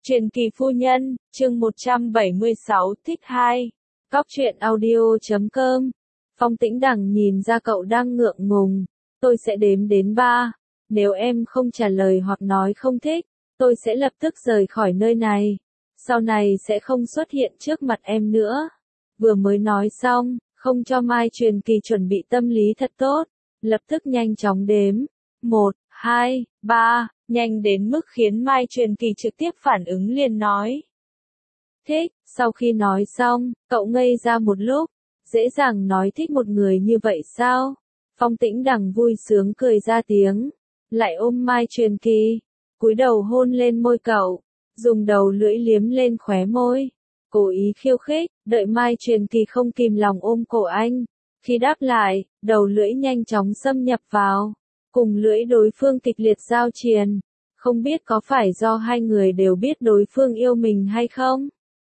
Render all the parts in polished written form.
Truyền kỳ phu nhân, chương 176, thích 2. Cóc truyện audio.com. Phong Tĩnh Đằng nhìn ra cậu đang ngượng ngùng. Tôi sẽ đếm đến 3. Nếu em không trả lời hoặc nói không thích, tôi sẽ lập tức rời khỏi nơi này. Sau này sẽ không xuất hiện trước mặt em nữa. Vừa mới nói xong, không cho Mai Truyền Kỳ chuẩn bị tâm lý thật tốt. Lập tức nhanh chóng đếm. 1, 2, 3. Nhanh đến mức khiến Mai Truyền Kỳ trực tiếp phản ứng liền nói. Thích, sau khi nói xong, cậu ngây ra một lúc, dễ dàng nói thích một người như vậy sao? Phong Tĩnh Đằng vui sướng cười ra tiếng, lại ôm Mai Truyền Kỳ, cúi đầu hôn lên môi cậu, dùng đầu lưỡi liếm lên khóe môi, cố ý khiêu khích, đợi Mai Truyền Kỳ không kìm lòng ôm cổ anh. Khi đáp lại, đầu lưỡi nhanh chóng xâm nhập vào. Cùng lưỡi đối phương kịch liệt giao triền, không biết có phải do hai người đều biết đối phương yêu mình hay không?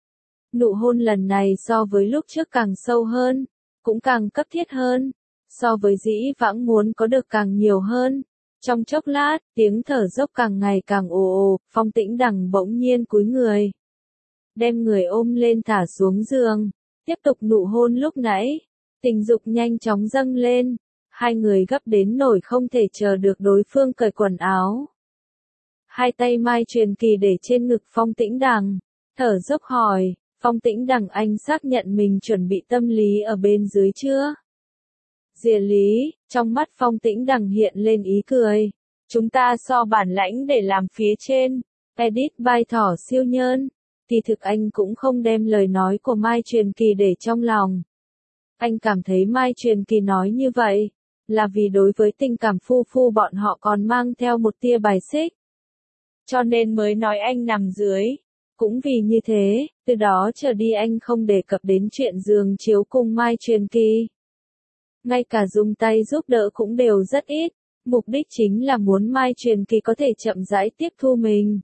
Nụ hôn lần này so với lúc trước càng sâu hơn, cũng càng cấp thiết hơn, so với dĩ vãng muốn có được càng nhiều hơn. Trong chốc lát, tiếng thở dốc càng ngày càng ồ ồ, Phong Tĩnh Đằng bỗng nhiên cúi người, đem người ôm lên thả xuống giường, tiếp tục nụ hôn lúc nãy, tình dục nhanh chóng dâng lên. Hai người gấp đến nỗi không thể chờ được đối phương cởi quần áo. Hai tay Mai Truyền Kỳ để trên ngực Phong Tĩnh Đằng, thở dốc hỏi, Phong Tĩnh Đằng anh xác nhận mình chuẩn bị tâm lý ở bên dưới chưa? Dìa lý, trong mắt Phong Tĩnh Đằng hiện lên ý cười. Chúng ta so bản lãnh để làm phía trên, edit by Thỏ Siêu Nhơn. Thì thực anh cũng không đem lời nói của Mai Truyền Kỳ để trong lòng. Anh cảm thấy Mai Truyền Kỳ nói như vậy là vì đối với tình cảm phu phu bọn họ còn mang theo một tia bài xích. Cho nên mới nói anh nằm dưới. Cũng vì như thế, từ đó trở đi anh không đề cập đến chuyện giường chiếu cùng Mai Truyền Kỳ. Ngay cả dùng tay giúp đỡ cũng đều rất ít, mục đích chính là muốn Mai Truyền Kỳ có thể chậm rãi tiếp thu mình.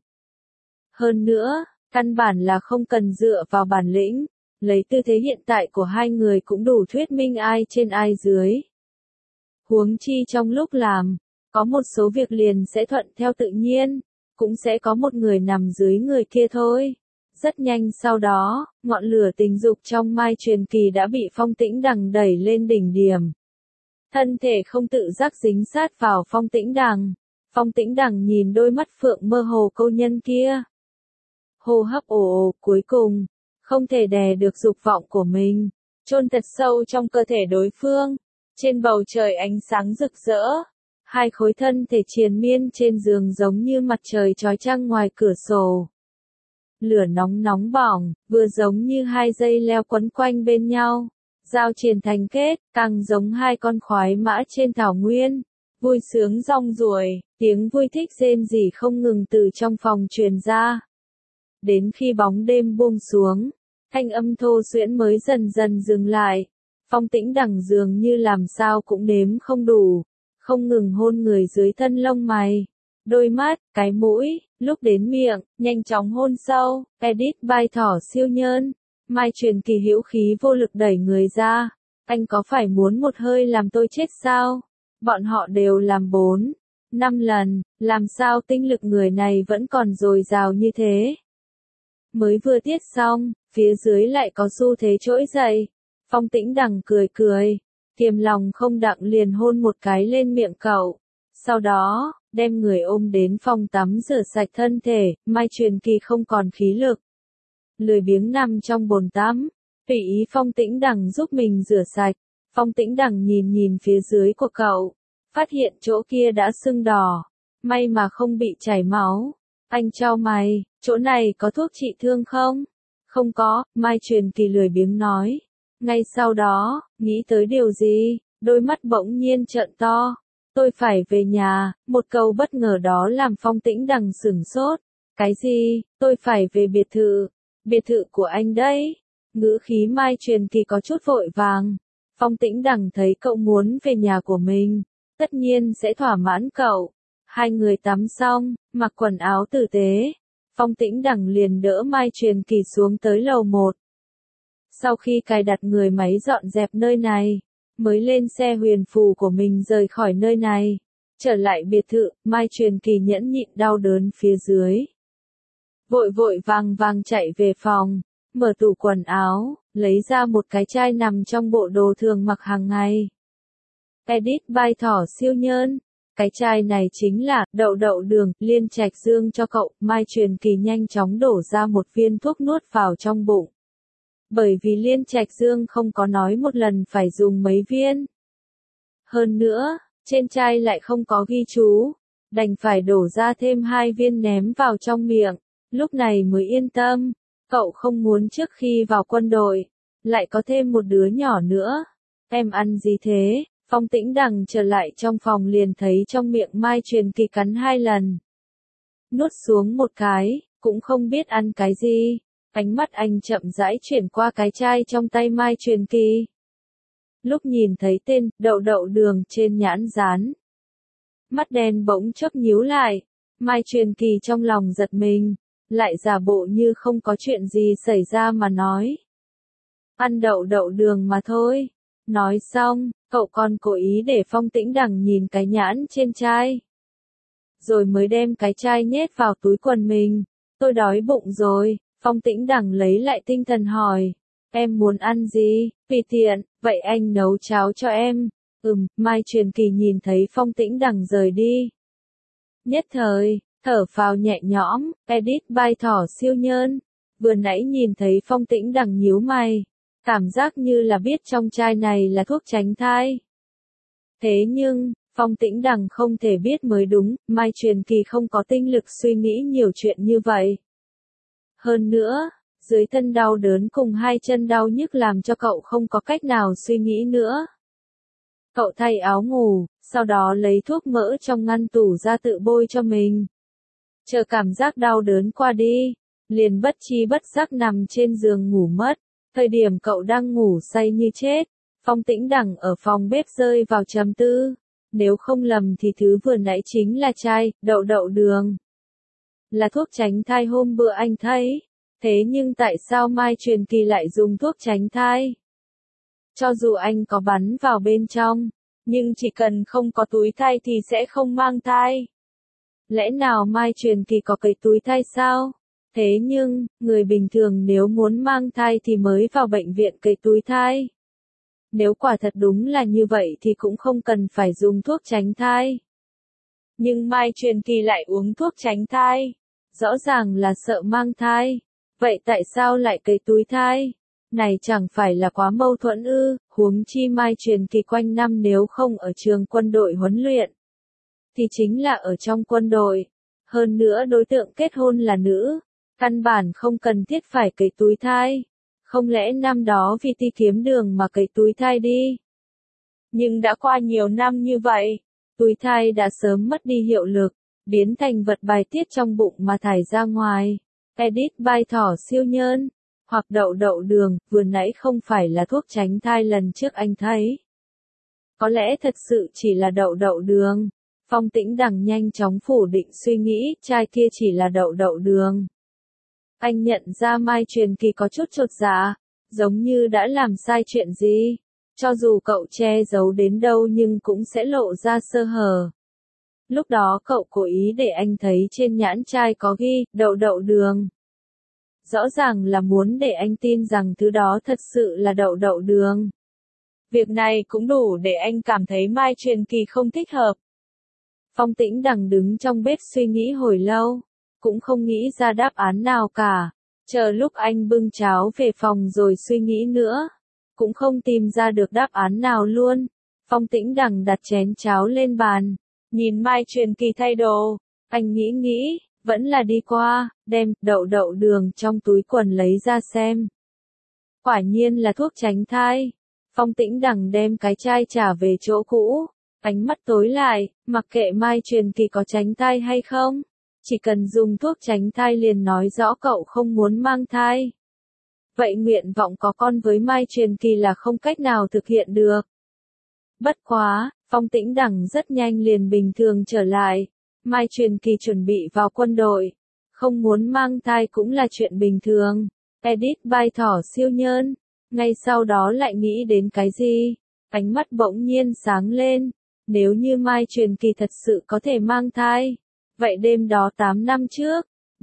Hơn nữa, căn bản là không cần dựa vào bản lĩnh, lấy tư thế hiện tại của hai người cũng đủ thuyết minh ai trên ai dưới. Huống chi trong lúc làm, có một số việc liền sẽ thuận theo tự nhiên, cũng sẽ có một người nằm dưới người kia thôi. Rất nhanh sau đó, ngọn lửa tình dục trong Mai Truyền Kỳ đã bị Phong Tĩnh Đằng đẩy lên đỉnh điểm. Thân thể không tự giác dính sát vào Phong Tĩnh Đằng. Phong Tĩnh Đằng nhìn đôi mắt phượng mơ hồ câu nhân kia. Hô hấp ồ ồ, cuối cùng, không thể đè được dục vọng của mình, chôn thật sâu trong cơ thể đối phương. Trên bầu trời ánh sáng rực rỡ, hai khối thân thể triền miên trên giường giống như mặt trời chói chang ngoài cửa sổ. Lửa nóng nóng bỏng, vừa giống như hai dây leo quấn quanh bên nhau, giao triền thành kết, càng giống hai con khoái mã trên thảo nguyên. Vui sướng rong ruổi, tiếng vui thích rên rỉ không ngừng từ trong phòng truyền ra. Đến khi bóng đêm buông xuống, thanh âm thô duyễn mới dần dần dừng lại. Phong Tĩnh Đằng dường như làm sao cũng đếm không đủ, không ngừng hôn người dưới thân lông mày, đôi mắt, cái mũi, lúc đến miệng, nhanh chóng hôn sâu. Edit by Thỏ Siêu Nhơn. Mai Truyền Kỳ hữu khí vô lực đẩy người ra. Anh có phải muốn một hơi làm tôi chết sao? Bọn họ đều làm 4, 5 lần, làm sao tinh lực người này vẫn còn dồi dào như thế? Mới vừa tiết xong, phía dưới lại có xu thế trỗi dậy. Phong Tĩnh Đằng cười cười, kiềm lòng không đặng liền hôn một cái lên miệng cậu. Sau đó, đem người ôm đến phòng tắm rửa sạch thân thể. Mai Truyền Kỳ không còn khí lực, lười biếng nằm trong bồn tắm, tùy ý Phong Tĩnh Đằng giúp mình rửa sạch. Phong Tĩnh Đằng nhìn nhìn phía dưới của cậu, phát hiện chỗ kia đã sưng đỏ, may mà không bị chảy máu. Anh chau mày, chỗ này có thuốc trị thương không? Không có, Mai Truyền Kỳ lười biếng nói. Ngay sau đó, nghĩ tới điều gì, đôi mắt bỗng nhiên trợn to. Tôi phải về nhà, một câu bất ngờ đó làm Phong Tĩnh Đằng sửng sốt. Cái gì, tôi phải về biệt thự? Biệt thự của anh đấy. Ngữ khí Mai Truyền Kỳ có chút vội vàng. Phong Tĩnh Đằng thấy cậu muốn về nhà của mình, tất nhiên sẽ thỏa mãn cậu. Hai người tắm xong, mặc quần áo tử tế. Phong Tĩnh Đằng liền đỡ Mai Truyền Kỳ xuống tới lầu 1. Sau khi cài đặt người máy dọn dẹp nơi này, mới lên xe huyền phù của mình rời khỏi nơi này. Trở lại biệt thự, Mai Truyền Kỳ nhẫn nhịn đau đớn phía dưới. vội vội vàng vàng chạy về phòng, mở tủ quần áo, lấy ra một cái chai nằm trong bộ đồ thường mặc hàng ngày. Edit by Thỏ Siêu Nhơn. Cái chai này chính là đậu đậu đường, Liên Trạch Dương cho cậu. Mai Truyền Kỳ nhanh chóng đổ ra một viên thuốc nuốt vào trong bụng. Bởi vì Liên Trạch Dương không có nói một lần phải dùng mấy viên. Hơn nữa, trên chai lại không có ghi chú, đành phải đổ ra thêm 2 viên ném vào trong miệng. Lúc này mới yên tâm, cậu không muốn trước khi vào quân đội, lại có thêm một đứa nhỏ nữa. Em ăn gì thế? Phong Tĩnh Đằng trở lại trong phòng liền thấy trong miệng Mai Truyền Kỳ cắn 2 lần. Nuốt xuống một cái, cũng không biết ăn cái gì. Ánh mắt anh chậm rãi chuyển qua cái chai trong tay Mai Truyền Kỳ. Lúc nhìn thấy tên đậu đậu đường trên nhãn dán, mắt đen bỗng chốc nhíu lại. Mai Truyền Kỳ trong lòng giật mình, lại giả bộ như không có chuyện gì xảy ra mà nói. Ăn đậu đậu đường mà thôi. Nói xong, cậu còn cố ý để Phong Tĩnh Đằng nhìn cái nhãn trên chai. Rồi mới đem cái chai nhét vào túi quần mình. Tôi đói bụng rồi. Phong Tĩnh Đằng lấy lại tinh thần hỏi. Em muốn ăn gì? Tùy tiện, vậy anh nấu cháo cho em. Mai Truyền Kỳ nhìn thấy Phong Tĩnh Đằng rời đi. Nhất thời, thở phào nhẹ nhõm. Edit by Thỏ Siêu Nhơn. Vừa nãy nhìn thấy Phong Tĩnh Đằng nhíu mày, cảm giác như là biết trong chai này là thuốc tránh thai. Thế nhưng, Phong Tĩnh Đằng không thể biết mới đúng, Mai Truyền Kỳ không có tinh lực suy nghĩ nhiều chuyện như vậy. Hơn nữa, dưới thân đau đớn cùng 2 chân đau nhức làm cho cậu không có cách nào suy nghĩ nữa. Cậu thay áo ngủ, sau đó lấy thuốc mỡ trong ngăn tủ ra tự bôi cho mình. Chờ cảm giác đau đớn qua đi, liền bất tri bất giác nằm trên giường ngủ mất. Thời điểm cậu đang ngủ say như chết, Phong Tĩnh Đằng ở phòng bếp rơi vào trầm tư. Nếu không lầm thì thứ vừa nãy chính là chai đậu đậu đường. Là thuốc tránh thai hôm bữa anh thấy. Thế nhưng tại sao Mai Truyền Kỳ lại dùng thuốc tránh thai? Cho dù anh có bắn vào bên trong, nhưng chỉ cần không có túi thai thì sẽ không mang thai. Lẽ nào Mai Truyền Kỳ có cái túi thai sao? Thế nhưng, người bình thường nếu muốn mang thai thì mới vào bệnh viện cấy túi thai. Nếu quả thật đúng là như vậy thì cũng không cần phải dùng thuốc tránh thai. Nhưng Mai Truyền Kỳ lại uống thuốc tránh thai. Rõ ràng là sợ mang thai. Vậy tại sao lại cấy túi thai? Này chẳng phải là quá mâu thuẫn ư? Huống chi Mai Truyền Kỳ quanh năm nếu không ở trường quân đội huấn luyện, thì chính là ở trong quân đội. Hơn nữa đối tượng kết hôn là nữ. Căn bản không cần thiết phải cấy túi thai. Không lẽ năm đó vì ti kiếm đường mà cấy túi thai đi? Nhưng đã qua nhiều năm như vậy, túi thai đã sớm mất đi hiệu lực, biến thành vật bài tiết trong bụng mà thải ra ngoài. Edit by Thỏ Siêu Nhơn. Hoặc đậu đậu đường, vừa nãy không phải là thuốc tránh thai lần trước anh thấy. Có lẽ thật sự chỉ là đậu đậu đường. Phong Tĩnh Đằng nhanh chóng phủ định suy nghĩ, chai kia chỉ là đậu đậu đường. Anh nhận ra Mai Truyền Kỳ có chút chột dạ, giống như đã làm sai chuyện gì. Cho dù cậu che giấu đến đâu nhưng cũng sẽ lộ ra sơ hở. Lúc đó cậu cố ý để anh thấy trên nhãn chai có ghi, đậu đậu đường. Rõ ràng là muốn để anh tin rằng thứ đó thật sự là đậu đậu đường. Việc này cũng đủ để anh cảm thấy Mai Truyền Kỳ không thích hợp. Phong Tĩnh Đằng đứng trong bếp suy nghĩ hồi lâu, cũng không nghĩ ra đáp án nào cả. Chờ lúc anh bưng cháo về phòng rồi suy nghĩ nữa, cũng không tìm ra được đáp án nào luôn. Phong Tĩnh Đằng đặt chén cháo lên bàn, nhìn Mai Truyền Kỳ thay đồ, anh nghĩ, vẫn là đi qua, đem đậu đậu đường trong túi quần lấy ra xem. Quả nhiên là thuốc tránh thai. Phong Tĩnh Đằng đem cái chai trả về chỗ cũ, ánh mắt tối lại, mặc kệ Mai Truyền Kỳ có tránh thai hay không, chỉ cần dùng thuốc tránh thai liền nói rõ cậu không muốn mang thai. Vậy nguyện vọng có con với Mai Truyền Kỳ là không cách nào thực hiện được. Bất quá, Phong Tĩnh Đằng rất nhanh liền bình thường trở lại. Mai Truyền Kỳ chuẩn bị vào quân đội, không muốn mang thai cũng là chuyện bình thường. Edit by Thỏ Siêu Nhơn. Ngay sau đó lại nghĩ đến cái gì? Ánh mắt bỗng nhiên sáng lên. Nếu như Mai Truyền Kỳ thật sự có thể mang thai, vậy đêm đó 8 năm trước,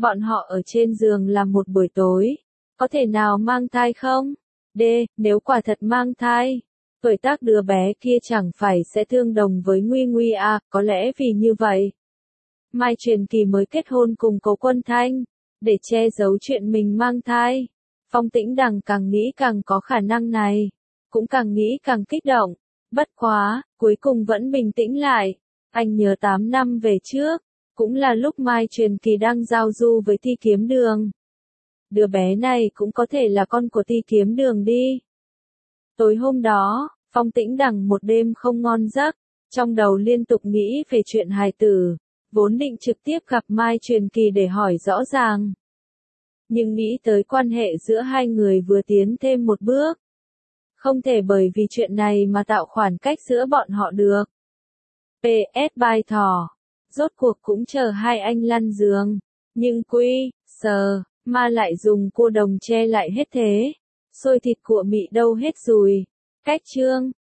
Bọn họ ở trên giường làm một buổi tối. Có thể nào mang thai không? D. Nếu quả thật mang thai, tuổi tác đứa bé kia chẳng phải sẽ tương đồng với Nguy Nguy à, có lẽ vì như vậy. Mai Truyền Kỳ mới kết hôn cùng Cố Quân Thanh, để che giấu chuyện mình mang thai. Phong Tĩnh Đằng càng nghĩ càng có khả năng này, cũng càng nghĩ càng kích động. Bất quá, cuối cùng vẫn bình tĩnh lại. Anh nhớ 8 năm về trước, cũng là lúc Mai Truyền Kỳ đang giao du với Ti Kiếm Đường. Đứa bé này cũng có thể là con của Ti Kiếm Đường đi. Tối hôm đó, Phong Tĩnh Đằng một đêm không ngon giấc, trong đầu liên tục nghĩ về chuyện hài tử, vốn định trực tiếp gặp Mai Truyền Kỳ để hỏi rõ ràng. Nhưng nghĩ tới quan hệ giữa hai người vừa tiến thêm một bước. Không thể bởi vì chuyện này mà tạo khoảng cách giữa bọn họ được. PS Bài Thỏ. Rốt cuộc cũng chờ hai anh lăn giường. Nhưng Quy, Sờ, Ma lại dùng cua đồng che lại hết thế. Xôi thịt của mị đâu hết rồi. Cách chương.